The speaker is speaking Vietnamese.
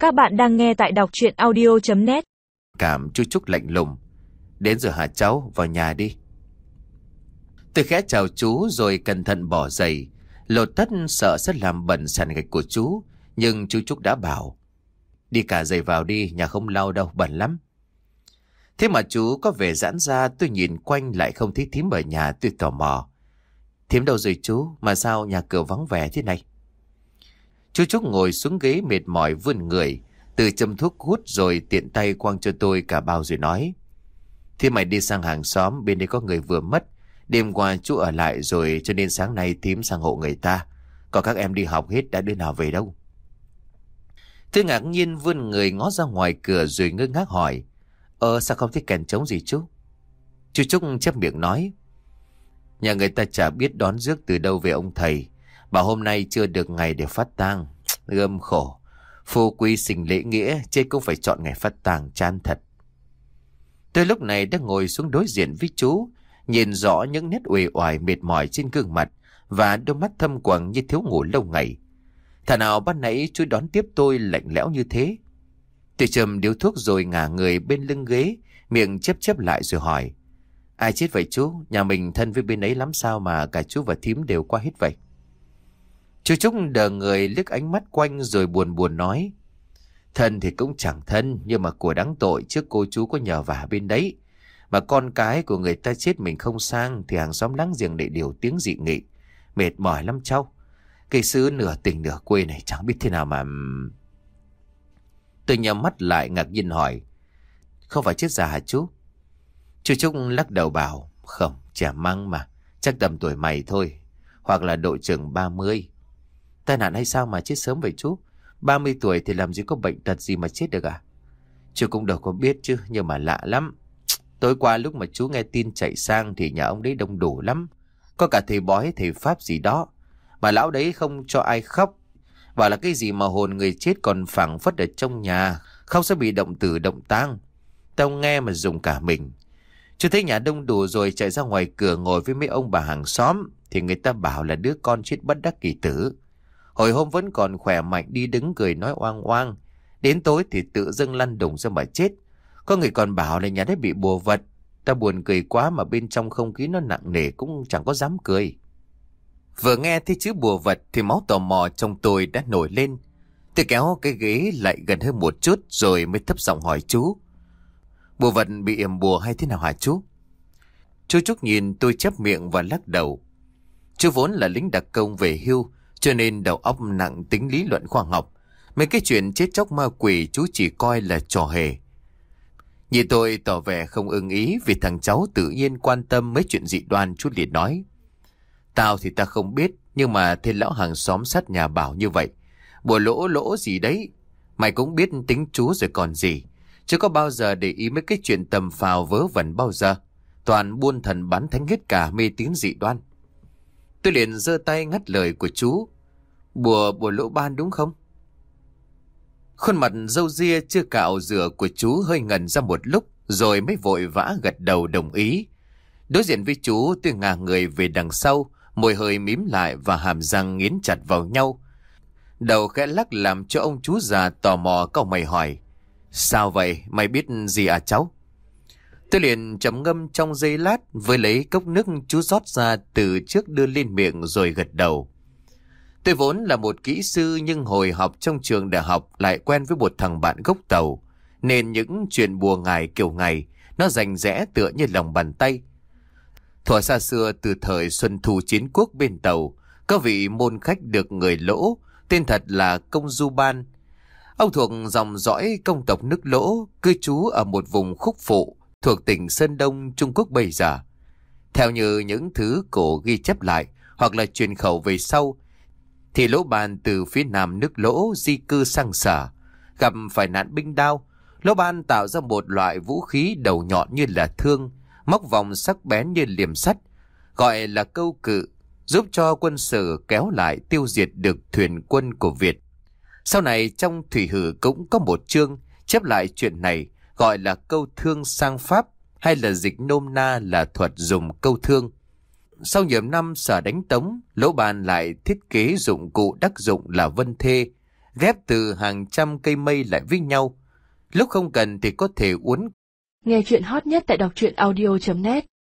Các bạn đang nghe tại đọc truyện audio.net. Cảm chú Trúc lạnh lùng. Đến rồi hả cháu, vào nhà đi. Tôi khẽ chào chú rồi cẩn thận bỏ giày. Lột tất sợ sẽ làm bẩn sàn gạch của chú. Nhưng chú Trúc đã bảo đi cả giày vào đi, nhà không lau đâu, bẩn lắm. Thế mà chú có vẻ giãn ra. Tôi nhìn quanh lại không thấy thím ở nhà. Tôi tò mò. Thím đâu rồi chú, mà sao nhà cửa vắng vẻ thế này? Chú Trúc ngồi xuống ghế mệt mỏi vươn người, từ châm thuốc hút rồi tiện tay quăng cho tôi cả bao rồi nói. Thế mày đi sang hàng xóm, bên đây có người vừa mất. Đêm qua chú ở lại rồi cho nên sáng nay thím sang hộ người ta. Còn các em đi học hết, đã đứa nào về đâu? Tôi ngạc nhiên vươn người ngó ra ngoài cửa rồi ngơ ngác hỏi. Sao không thấy kèn trống gì chú? Chú Trúc chép miệng nói. Nhà người ta chả biết đón rước từ đâu về ông thầy. Bảo hôm nay chưa được ngày để phát tang. Gươm khổ. Phú quý sinh lễ nghĩa, chứ cũng phải chọn ngày phát tang, chán thật. Tôi lúc này đã ngồi xuống đối diện với chú, nhìn rõ những nét uể oải mệt mỏi trên gương mặt và đôi mắt thâm quầng như thiếu ngủ lâu ngày. Thà nào ban nãy chú đón tiếp tôi lạnh lẽo như thế. Tôi châm điếu thuốc rồi ngả người bên lưng ghế, miệng chép chép lại rồi hỏi. Ai chết vậy chú? Nhà mình thân với bên ấy lắm sao mà cả chú và thím đều qua hết vậy? Chú Trúc đờ người liếc ánh mắt quanh rồi buồn buồn nói. Thân thì cũng chẳng thân, nhưng mà của đáng tội trước cô chú có nhờ vả bên đấy. Mà con cái của người ta chết mình không sang thì hàng xóm láng giềng để điều tiếng dị nghị. Mệt mỏi lắm cháu. Cây xứ nửa tỉnh nửa quê này chẳng biết thế nào mà... Tôi nhắm mắt lại ngạc nhiên hỏi. Không phải chết già hả chú? Chú Trúc lắc đầu bảo. Không, trẻ măng mà. Chắc tầm tuổi mày thôi. Hoặc là độ chừng 30. Tai nạn hay sao mà chết sớm vậy chú? 30 tuổi thì làm gì có bệnh tật gì mà chết được à? Chú cũng đâu có biết chứ, nhưng mà lạ lắm. Tối qua lúc mà chú nghe tin chạy sang thì nhà ông đấy đông đủ lắm. Có cả thầy bói, thầy pháp gì đó. Mà lão đấy không cho ai khóc. Bảo là cái gì mà hồn người chết còn phảng phất ở trong nhà, không sẽ bị động tử động tang. Tao nghe mà dùng cả mình. Chú thấy nhà đông đủ rồi chạy ra ngoài cửa ngồi với mấy ông bà hàng xóm thì người ta bảo là đứa con chết bất đắc kỳ tử. Hồi hôm vẫn còn khỏe mạnh đi đứng cười nói oang oang. Đến tối thì tự dưng lăn đùng ra mà chết. Có người còn bảo là nhà đấy bị bùa vật. Ta buồn cười quá mà bên trong không khí nó nặng nề cũng chẳng có dám cười. Vừa nghe thấy chữ bùa vật thì máu tò mò trong tôi đã nổi lên. Tôi kéo cái ghế lại gần hơn một chút rồi mới thấp giọng hỏi chú. Bùa vật bị yểm bùa hay thế nào hả chú? Chú Trúc nhìn tôi chép miệng và lắc đầu. Chú vốn là lính đặc công về hưu, cho nên đầu óc nặng tính lý luận khoa học. Mấy cái chuyện chết chóc ma quỷ chú chỉ coi là trò hề. Nhìn tôi tỏ vẻ không ưng ý vì thằng cháu tự nhiên quan tâm mấy chuyện dị đoan. Chú liền nói. Tao thì ta không biết, nhưng mà thế lão hàng xóm sát nhà bảo như vậy. Bùa lỗ lỗ gì đấy. Mày cũng biết tính chú rồi còn gì. Chứ có bao giờ để ý mấy cái chuyện tầm phào vớ vẩn bao giờ. Toàn buôn thần bán thánh hết cả, mê tín dị đoan. Tôi liền giơ tay ngắt lời của chú. Bùa lỗ ban đúng không? Khuôn mặt râu ria chưa cạo rửa của chú hơi ngần ra một lúc rồi mới vội vã gật đầu đồng ý. Đối diện với chú tôi ngả người về đằng sau, môi hơi mím lại và hàm răng nghiến chặt vào nhau. Đầu khẽ lắc làm cho ông chú già tò mò cau mày hỏi. Sao vậy, mày biết gì à cháu? Tôi liền trầm ngâm trong giây lát với lấy cốc nước chú rót ra từ trước đưa lên miệng rồi gật đầu. Tôi vốn là một kỹ sư nhưng hồi học trong trường đại học lại quen với một thằng bạn gốc Tàu. Nên những chuyện bùa ngải kiểu ngày nó rành rẽ tựa như lòng bàn tay. Thuở xa xưa từ thời Xuân Thu chiến quốc bên Tàu, có vị môn khách được người Lỗ, tên thật là Công Du Ban. Ông thuộc dòng dõi công tộc nước Lỗ, cư trú ở một vùng khúc phụ thuộc tỉnh Sơn Đông, Trung Quốc bây giờ. Theo như những thứ cổ ghi chép lại hoặc là truyền khẩu về sau, thì Lỗ Ban từ phía nam nước Lỗ di cư sang Sở, gặp phải nạn binh đao. Lỗ Ban tạo ra một loại vũ khí đầu nhọn như là thương, móc vòng sắc bén như liềm sắt, gọi là câu cự, giúp cho quân Sở kéo lại tiêu diệt được thuyền quân của Việt. Sau này trong Thủy Hử cũng có một chương chép lại chuyện này, gọi là câu thương sang Pháp, hay là dịch nôm na là thuật dùng câu thương. Sau nhiều năm Sở đánh Tống, Lỗ Ban lại thiết kế dụng cụ đắc dụng là vân thê, ghép từ hàng trăm cây mây lại với nhau. Lúc không cần thì có thể uốn. Nghe chuyện hot nhất tại đọc truyện audio.net